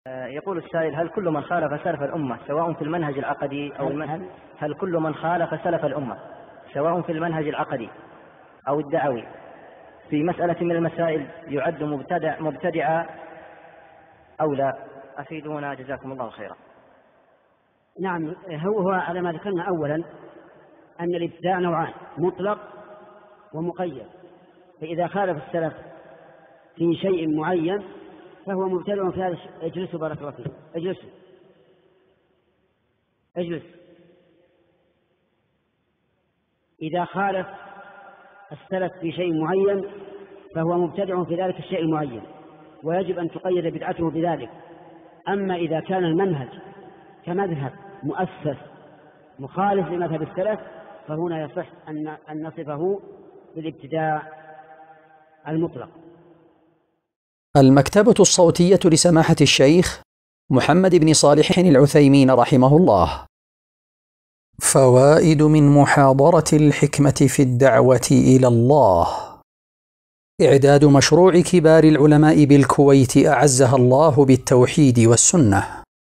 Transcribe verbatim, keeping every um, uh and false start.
يقول السائل: هل كل من خالف سلف الأمة سواء في المنهج العقدي أو المنهج هل كل من خالف سلف الأمة سواء في المنهج العقدي أو الدعوي في مسألة من المسائل يعد مبتدع مبتدعا أو لا؟ أفيدونا جزاكم الله خيرا. نعم، هو هو على ما ذكرنا أولا أن الابتداع نوعان: مطلق ومقيد. فإذا خالف السلف في شيء معين فهو مبتدع في هذا. اجلسوا بارك الله فيكم، اجلسوا اجلس. إذا خالف السلف في شيء معين فهو مبتدع في ذلك الشيء المعين، ويجب أن تقيد بدعته بذلك. أما إذا كان المنهج كمذهب مؤسس مخالف لمذهب السلف فهنا يصح أن أن نصفه بالابتداع المطلق. المكتبة الصوتية لسماحة الشيخ محمد بن صالح العثيمين رحمه الله. فوائد من محاضرة الحكمة في الدعوة إلى الله. إعداد مشروع كبار العلماء بالكويت أعزها الله بالتوحيد والسنة.